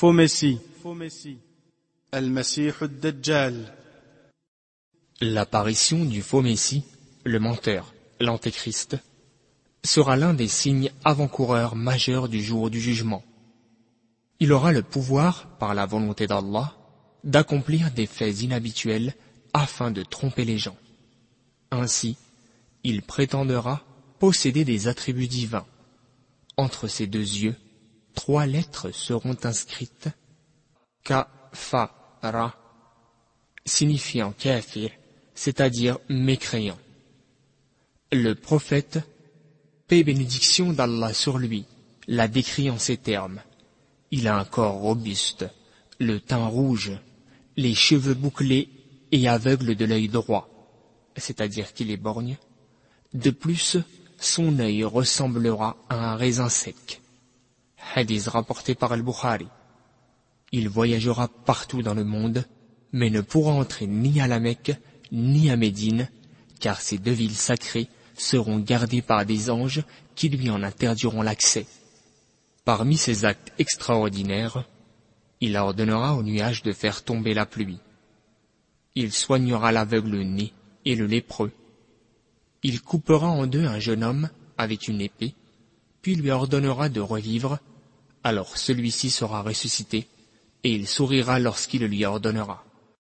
faux messie, Al-Masih ad-Dajjal. L'apparition du faux Messie, le menteur, l'antéchrist, sera l'un des signes avant-coureurs majeurs du jour du jugement. Il aura le pouvoir, par la volonté d'Allah, d'accomplir des faits inhabituels afin de tromper les gens. Ainsi, il prétendra posséder des attributs divins. Entre ses deux yeux, 3 lettres seront inscrites, Ka-Fa-Ra, signifiant kafir, c'est-à-dire mécréant. Le prophète, paix et bénédiction d'Allah sur lui, l'a décrit en ces termes. Il a un corps robuste, le teint rouge, les cheveux bouclés et aveugle de l'œil droit, c'est-à-dire qu'il est borgne. De plus, son œil ressemblera à un raisin sec. Hadith rapporté par Al-Bukhari. Il voyagera partout dans le monde, mais ne pourra entrer ni à la Mecque, ni à Médine, car ces 2 villes sacrées seront gardées par des anges qui lui en interdiront l'accès. Parmi ses actes extraordinaires, il ordonnera aux nuages de faire tomber la pluie. Il soignera l'aveugle-né et le lépreux. Il coupera en 2 un jeune homme avec une épée, puis lui ordonnera de revivre, alors celui-ci sera ressuscité, et il sourira lorsqu'il lui ordonnera.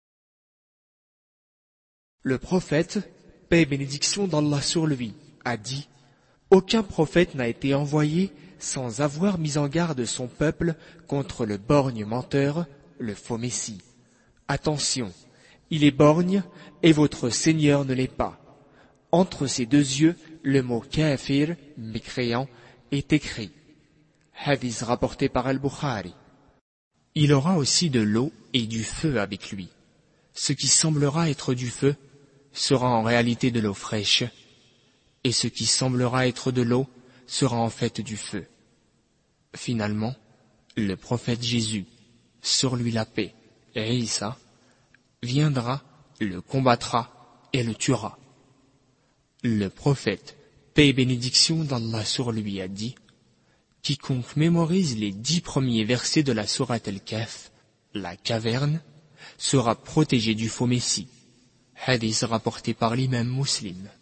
Le prophète, paix et bénédiction d'Allah sur lui, a dit « Aucun prophète n'a été envoyé sans avoir mis en garde son peuple contre le borgne menteur, le faux Messie. Attention, il est borgne et votre Seigneur ne l'est pas. » Entre ses 2 yeux, le mot kafir, mécréant, est écrit. Hadith rapporté par Al-Bukhari. Il aura aussi de l'eau et du feu avec lui. Ce qui semblera être du feu sera en réalité de l'eau fraîche, et ce qui semblera être de l'eau sera en fait du feu. Finalement, le prophète Jésus, sur lui la paix, et Isa, viendra, le combattra et le tuera. Le prophète, paix et bénédiction d'Allah sur lui, a dit « Quiconque mémorise les 10 premiers versets de la sourate Al-Kahf, la caverne, sera protégé du faux Messie. » Hadith rapporté par l'imam Muslim.